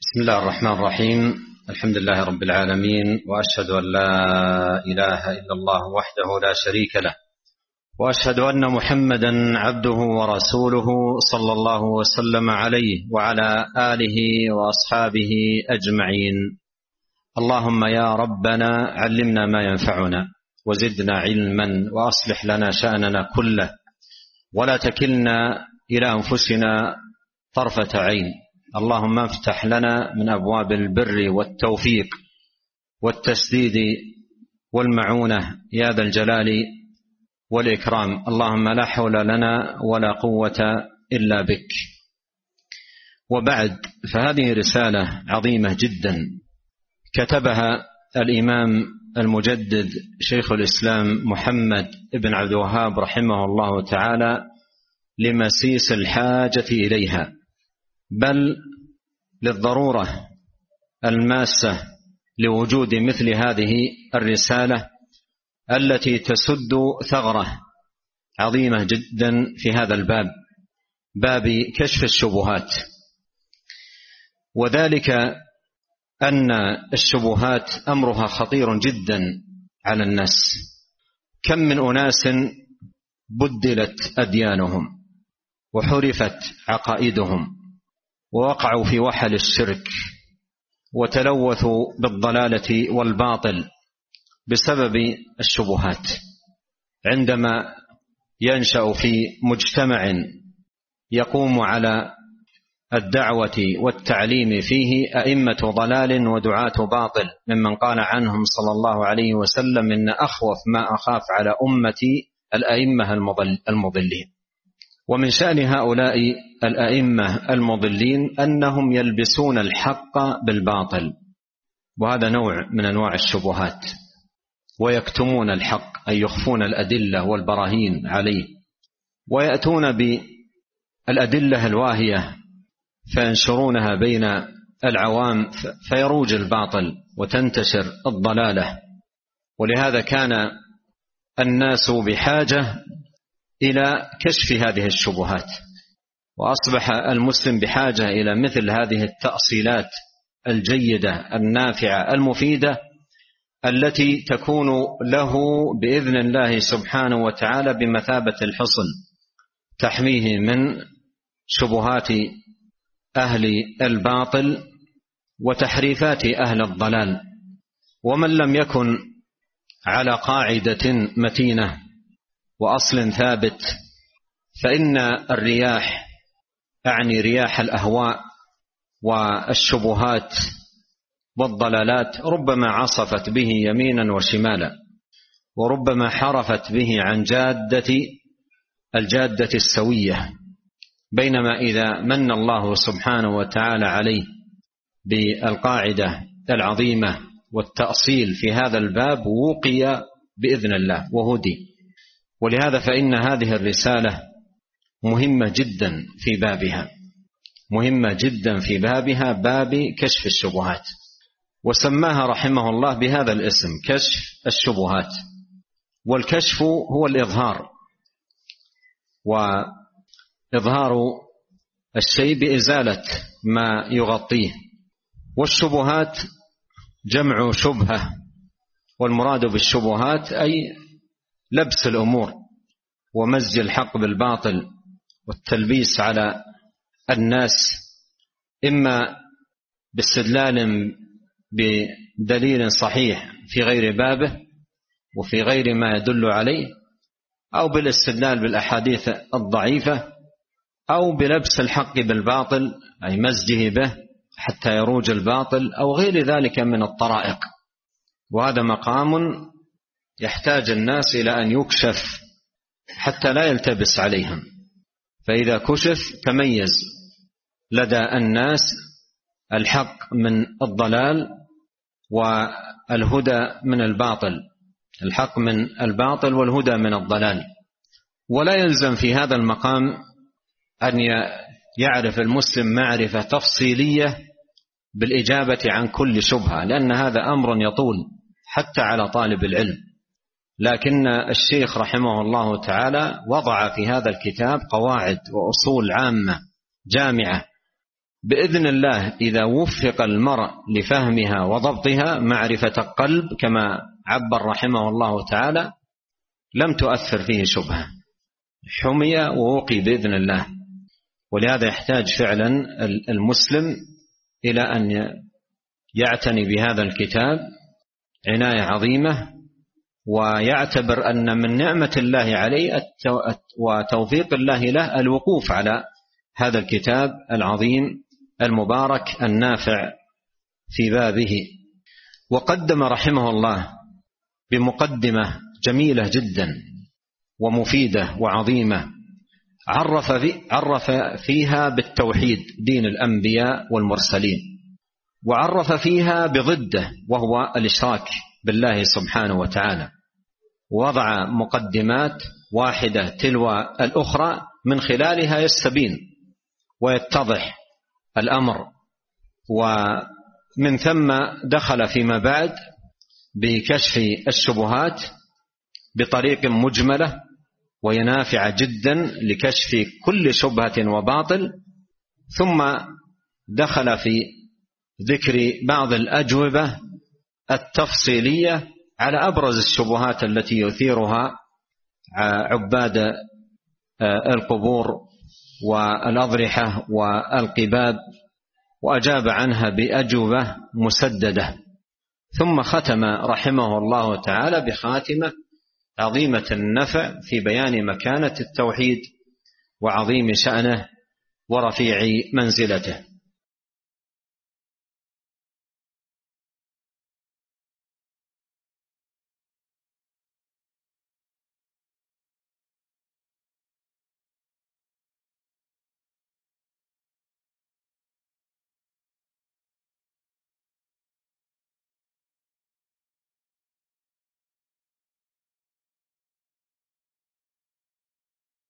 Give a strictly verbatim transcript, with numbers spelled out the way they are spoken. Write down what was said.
بسم الله الرحمن الرحيم. الحمد لله رب العالمين، وأشهد أن لا إله إلا الله وحده لا شريك له، وأشهد أن محمدا عبده ورسوله صلى الله وسلم عليه وعلى آله وأصحابه أجمعين. اللهم يا ربنا علمنا ما ينفعنا وزدنا علما، وأصلح لنا شأننا كله، ولا تكلنا إلى أنفسنا طرفة عين. اللهم افتح لنا من أبواب البر والتوفيق والتسديد والمعونة يا ذا الجلال والإكرام. اللهم لا حول لنا ولا قوة إلا بك. وبعد، فهذه رسالة عظيمة جدا كتبها الإمام المجدد شيخ الإسلام محمد بن عبد الوهاب رحمه الله تعالى لمسيس الحاجة إليها، بل للضرورة الماسة لوجود مثل هذه الرسالة التي تسد ثغرة عظيمة جدا في هذا الباب، باب كشف الشبهات. وذلك أن الشبهات أمرها خطير جدا على الناس. كم من أناس بدلت أديانهم وحرفت عقائدهم، ووقعوا في وحل الشرك، وتلوثوا بالضلالة والباطل بسبب الشبهات. عندما ينشأ في مجتمع يقوم على الدعوة والتعليم فيه أئمة ضلال ودعاة باطل، ممن قال عنهم صلى الله عليه وسلم: إن أخوف ما أخاف على أمتي الأئمة المضلين. ومن شأن هؤلاء الأئمة المضلين أنهم يلبسون الحق بالباطل، وهذا نوع من أنواع الشبهات، ويكتمون الحق أي يخفون الأدلة والبراهين عليه، ويأتون بالأدلة الواهية فينشرونها بين العوام فيروج الباطل وتنتشر الضلالة. ولهذا كان الناس بحاجة إلى كشف هذه الشبهات، وأصبح المسلم بحاجة إلى مثل هذه التأصيلات الجيدة النافعة المفيدة التي تكون له بإذن الله سبحانه وتعالى بمثابة الحصن، تحميه من شبهات أهل الباطل وتحريفات أهل الضلال. ومن لم يكن على قاعدة متينة وأصل ثابت، فإن الرياح، أعني رياح الأهواء والشبهات والضلالات، ربما عصفت به يمينا وشمالا، وربما حرفت به عن جادة الجادة السوية. بينما إذا من الله سبحانه وتعالى عليه بالقاعدة العظيمة والتأصيل في هذا الباب وقي بإذن الله وهدي. ولهذا فإن هذه الرسالة مهمة جدا في بابها، مهمة جدا في بابها، باب كشف الشبهات. وسماها رحمه الله بهذا الاسم: كشف الشبهات. والكشف هو الإظهار، وإظهار الشيء بإزالة ما يغطيه. والشبهات جمع شبهة، والمراد بالشبهات أي لبس الأمور ومزج الحق بالباطل والتلبيس على الناس، إما باستدلال بدليل صحيح في غير بابه وفي غير ما يدل عليه، أو بالاستدلال بالأحاديث الضعيفة، أو بلبس الحق بالباطل أي مزجه به حتى يروج الباطل، أو غير ذلك من الطرائق. وهذا مقام يحتاج الناس إلى أن يكشف حتى لا يلتبس عليهم، فإذا كشف تميز لدى الناس الحق من الضلال والهدى من الباطل، الحق من الباطل والهدى من الضلال. ولا يلزم في هذا المقام أن يعرف المسلم معرفة تفصيلية بالإجابة عن كل شبهة، لأن هذا أمر يطول حتى على طالب العلم. لكن الشيخ رحمه الله تعالى وضع في هذا الكتاب قواعد وأصول عامة جامعة بإذن الله إذا وفق المرء لفهمها وضبطها معرفة القلب كما عبر رحمه الله تعالى لم تؤثر فيه شبهة، حمي ووقي بإذن الله. ولهذا يحتاج فعلا المسلم إلى أن يعتني بهذا الكتاب عناية عظيمة، ويعتبر أن من نعمة الله عليه وتوفيق الله له الوقوف على هذا الكتاب العظيم المبارك النافع في بابه. وقدم رحمه الله بمقدمة جميلة جدا ومفيدة وعظيمة، عرف, في عرف فيها بالتوحيد دين الأنبياء والمرسلين، وعرف فيها بضده وهو الإشراك بالله سبحانه وتعالى، وضع مقدمات واحدة تلو الأخرى من خلالها يستبين ويتضح الأمر، ومن ثم دخل فيما بعد بكشف الشبهات بطريق مجملة وهي نافعة جدا لكشف كل شبهة وباطل، ثم دخل في ذكر بعض الأجوبة التفصيلية على أبرز الشبهات التي يثيرها عباد القبور والأضرحة والقباب، وأجاب عنها بأجوبة مسددة. ثم ختم رحمه الله تعالى بخاتمة عظيمة النفع في بيان مكانة التوحيد وعظيم شأنه ورفيع منزلته.